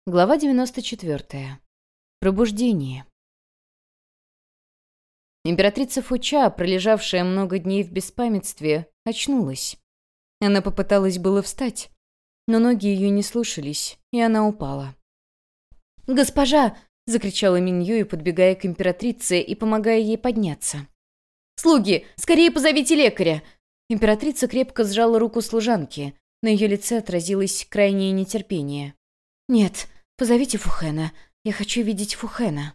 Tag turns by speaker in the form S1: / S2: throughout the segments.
S1: Глава 94. Пробуждение. Императрица Фуча, пролежавшая много дней в беспамятстве, очнулась. Она попыталась было встать, но ноги ее не слушались, и она упала. «Госпожа!» — закричала Миньюй, подбегая к императрице и помогая ей подняться. «Слуги, скорее позовите лекаря!» Императрица крепко сжала руку служанки. На ее лице отразилось крайнее нетерпение. «Нет, позовите Фухэна. Я хочу видеть Фухэна».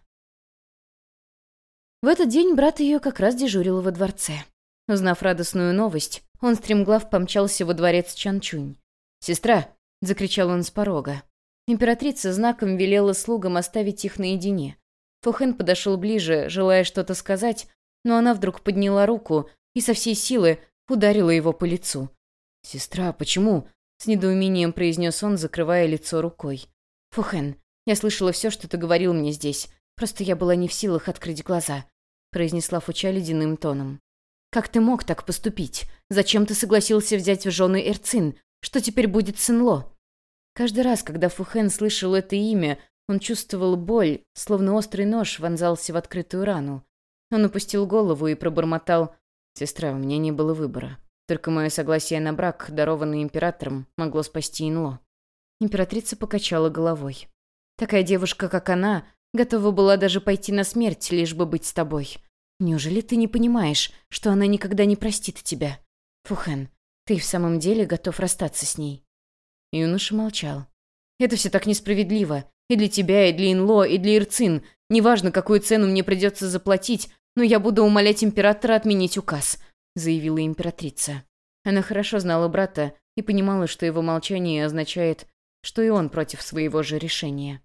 S1: В этот день брат ее как раз дежурил во дворце. Узнав радостную новость, он стремглав помчался во дворец Чанчунь. «Сестра!» — закричал он с порога. Императрица знаком велела слугам оставить их наедине. Фухэн подошел ближе, желая что-то сказать, но она вдруг подняла руку и со всей силы ударила его по лицу. «Сестра, почему?» — с недоумением произнес он, закрывая лицо рукой. «Фухэн, я слышала все, что ты говорил мне здесь. Просто я была не в силах открыть глаза», — произнесла Фуча ледяным тоном. «Как ты мог так поступить? Зачем ты согласился взять в жены Эрцин? Что теперь будет с Инло?» Каждый раз, когда Фухэн слышал это имя, он чувствовал боль, словно острый нож вонзался в открытую рану. Он опустил голову и пробормотал: «Сестра, у меня не было выбора. Только мое согласие на брак, дарованный императором, могло спасти Инло». Императрица покачала головой. «Такая девушка, как она, готова была даже пойти на смерть, лишь бы быть с тобой. Неужели ты не понимаешь, что она никогда не простит тебя? Фухэн, ты в самом деле готов расстаться с ней?» Юноша молчал. «Это все так несправедливо. И для тебя, и для Инло, и для Ирцин. Неважно, какую цену мне придется заплатить, но я буду умолять императора отменить указ», — заявила императрица. Она хорошо знала брата и понимала, что его молчание означает, что и он против своего же решения.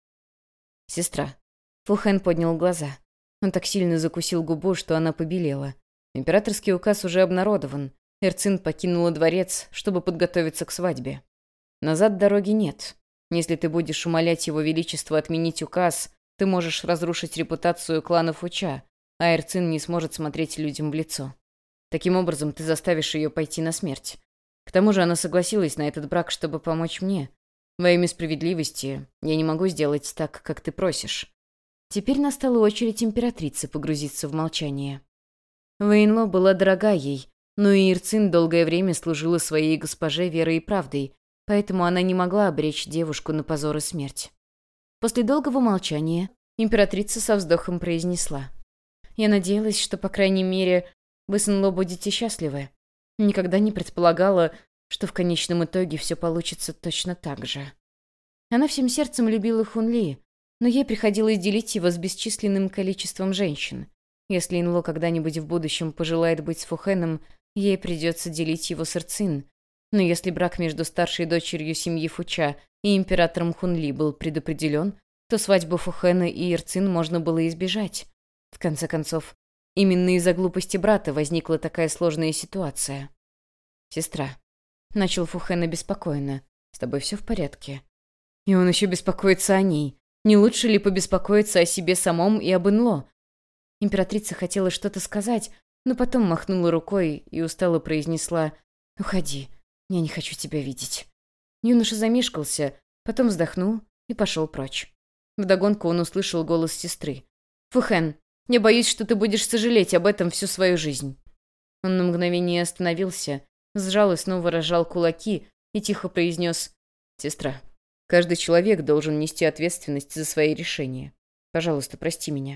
S1: «Сестра». Фухэн поднял глаза. Он так сильно закусил губу, что она побелела. Императорский указ уже обнародован. Эрцин покинула дворец, чтобы подготовиться к свадьбе. Назад дороги нет. Если ты будешь умолять его величество отменить указ, ты можешь разрушить репутацию клана Фуча, а Эрцин не сможет смотреть людям в лицо. Таким образом, ты заставишь ее пойти на смерть. К тому же она согласилась на этот брак, чтобы помочь мне. Во имя справедливости я не могу сделать так, как ты просишь». Теперь настала очередь императрицы погрузиться в молчание. Вэйнло была дорога ей, но и Ирцин долгое время служила своей госпоже верой и правдой, поэтому она не могла обречь девушку на позор и смерть. После долгого молчания императрица со вздохом произнесла: «Я надеялась, что, по крайней мере, вы с Инло будете счастливы. Никогда не предполагала, что в конечном итоге все получится точно так же». Она всем сердцем любила Хунли, но ей приходилось делить его с бесчисленным количеством женщин. Если Инло когда-нибудь в будущем пожелает быть с Фухэном, ей придется делить его с Эрцин. Но если брак между старшей дочерью семьи Фуча и императором Хунли был предопределен, то свадьбу Фухэна и Эрцин можно было избежать. В конце концов, именно из-за глупости брата возникла такая сложная ситуация. «Сестра», — начал Фухэн обеспокоенно, — «с тобой все в порядке?» И он еще беспокоится о ней. Не лучше ли побеспокоиться о себе самом и об Инло? Императрица хотела что-то сказать, но потом махнула рукой и устало произнесла: «Уходи, я не хочу тебя видеть». Юноша замешкался, потом вздохнул и пошел прочь. Вдогонку он услышал голос сестры. «Фухэн, я боюсь, что ты будешь сожалеть об этом всю свою жизнь». Он на мгновение остановился, сжал и снова разжал кулаки и тихо произнес: «Сестра, каждый человек должен нести ответственность за свои решения. Пожалуйста, прости меня».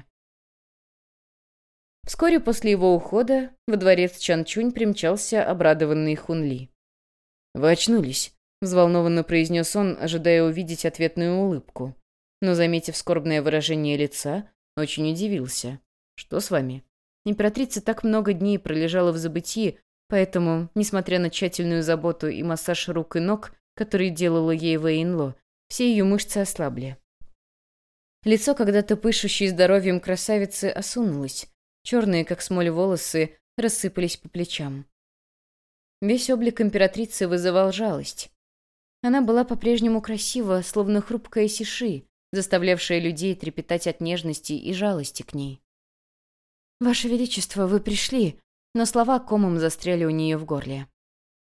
S1: Вскоре после его ухода во дворец Чанчунь примчался обрадованный Хунли. «Вы очнулись», — взволнованно произнес он, ожидая увидеть ответную улыбку. Но, заметив скорбное выражение лица, очень удивился. «Что с вами?» Императрица так много дней пролежала в забытии, поэтому, несмотря на тщательную заботу и массаж рук и ног, который делала ей Вэйнло, все ее мышцы ослабли. Лицо, когда-то пышущее здоровьем красавицы, осунулось. Черные, как смоль, волосы рассыпались по плечам. Весь облик императрицы вызывал жалость. Она была по-прежнему красива, словно хрупкая сиши, заставлявшая людей трепетать от нежности и жалости к ней. «Ваше Величество, вы пришли», но слова комом застряли у нее в горле.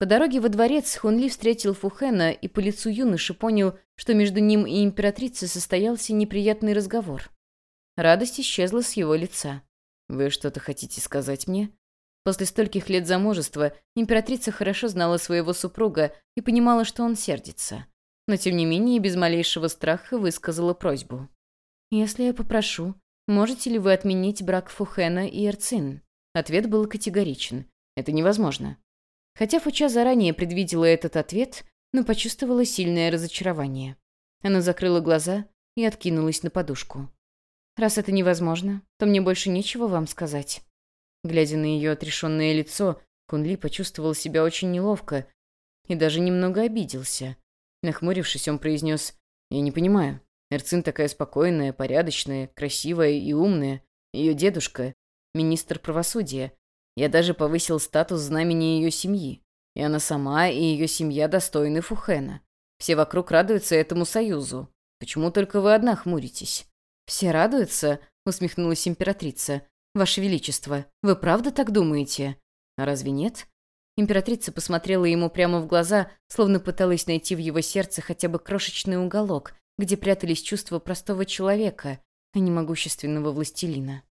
S1: По дороге во дворец Хунли встретил Фухэна, и по лицу юноши понял, что между ним и императрицей состоялся неприятный разговор. Радость исчезла с его лица. «Вы что-то хотите сказать мне?» После стольких лет замужества императрица хорошо знала своего супруга и понимала, что он сердится. Но тем не менее без малейшего страха высказала просьбу. «Если я попрошу, можете ли вы отменить брак Фухэна и Эрцин?» Ответ был категоричен. «Это невозможно». Хотя Фуча заранее предвидела этот ответ, но почувствовала сильное разочарование. Она закрыла глаза и откинулась на подушку. «Раз это невозможно, то мне больше нечего вам сказать». Глядя на ее отрешенное лицо, Хунли почувствовал себя очень неловко и даже немного обиделся. Нахмурившись, он произнес: «Я не понимаю. Эрцин такая спокойная, порядочная, красивая и умная. Ее дедушка — министр правосудия. Я даже повысил статус знамени ее семьи. И она сама, и ее семья достойны Фухэна. Все вокруг радуются этому союзу. Почему только вы одна хмуритесь?» «Все радуются?» — усмехнулась императрица. «Ваше Величество, вы правда так думаете?» «А разве нет?» Императрица посмотрела ему прямо в глаза, словно пыталась найти в его сердце хотя бы крошечный уголок, где прятались чувства простого человека, а не могущественного властелина.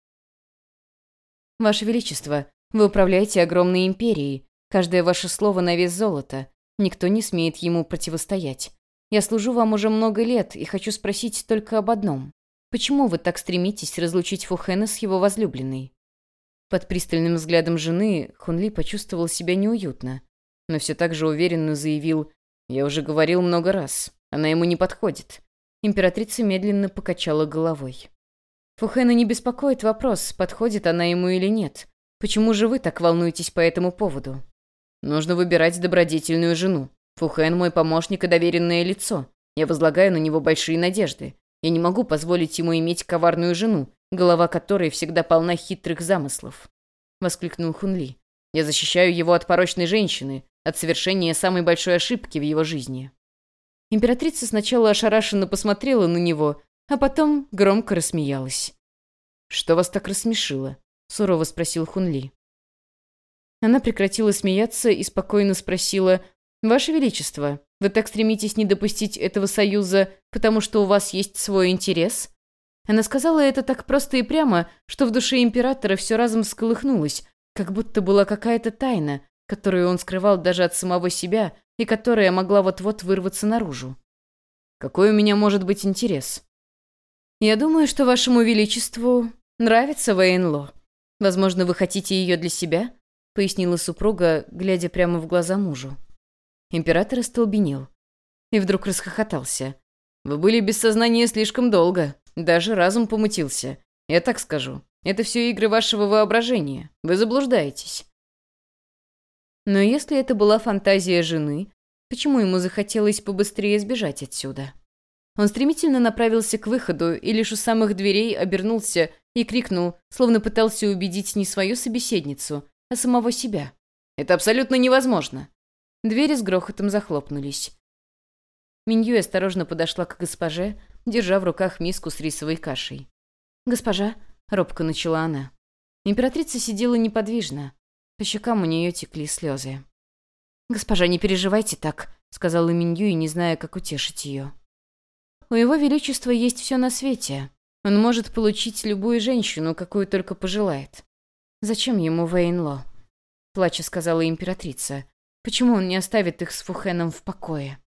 S1: «Ваше Величество, вы управляете огромной империей. Каждое ваше слово на вес золота. Никто не смеет ему противостоять. Я служу вам уже много лет и хочу спросить только об одном. Почему вы так стремитесь разлучить Фухэна с его возлюбленной?» Под пристальным взглядом жены Хунли почувствовал себя неуютно, но все так же уверенно заявил: «Я уже говорил много раз, она ему не подходит». Императрица медленно покачала головой. «Фухэна не беспокоит вопрос, подходит она ему или нет. Почему же вы так волнуетесь по этому поводу?» «Нужно выбирать добродетельную жену. Фухэн мой помощник и доверенное лицо. Я возлагаю на него большие надежды. Я не могу позволить ему иметь коварную жену, голова которой всегда полна хитрых замыслов», — воскликнул Хунли. «Я защищаю его от порочной женщины, от совершения самой большой ошибки в его жизни». Императрица сначала ошарашенно посмотрела на него, а потом громко рассмеялась. «Что вас так рассмешило?» — сурово спросил Хунли. Она прекратила смеяться и спокойно спросила: «Ваше Величество, вы так стремитесь не допустить этого союза, потому что у вас есть свой интерес?» Она сказала это так просто и прямо, что в душе императора все разом всколыхнулось, как будто была какая-то тайна, которую он скрывал даже от самого себя и которая могла вот-вот вырваться наружу. «Какой у меня может быть интерес?» «Я думаю, что вашему величеству нравится Вэйнло. Возможно, вы хотите ее для себя?» — пояснила супруга, глядя прямо в глаза мужу. Император остолбенел и вдруг расхохотался. «Вы были без сознания слишком долго. Даже разум помутился. Я так скажу. Это все игры вашего воображения. Вы заблуждаетесь». Но если это была фантазия жены, почему ему захотелось побыстрее сбежать отсюда? Он стремительно направился к выходу и лишь у самых дверей обернулся и крикнул, словно пытался убедить не свою собеседницу, а самого себя. «Это абсолютно невозможно!» Двери с грохотом захлопнулись. Миньюй осторожно подошла к госпоже, держа в руках миску с рисовой кашей. «Госпожа», — робко начала она. Императрица сидела неподвижно. По щекам у нее текли слезы. «Госпожа, не переживайте так», — сказала Миньюй, не зная, как утешить ее. «У его величества есть все на свете. Он может получить любую женщину, какую только пожелает. Зачем ему Вэйнло?» — плача сказала императрица. «Почему он не оставит их с Фухэном в покое?»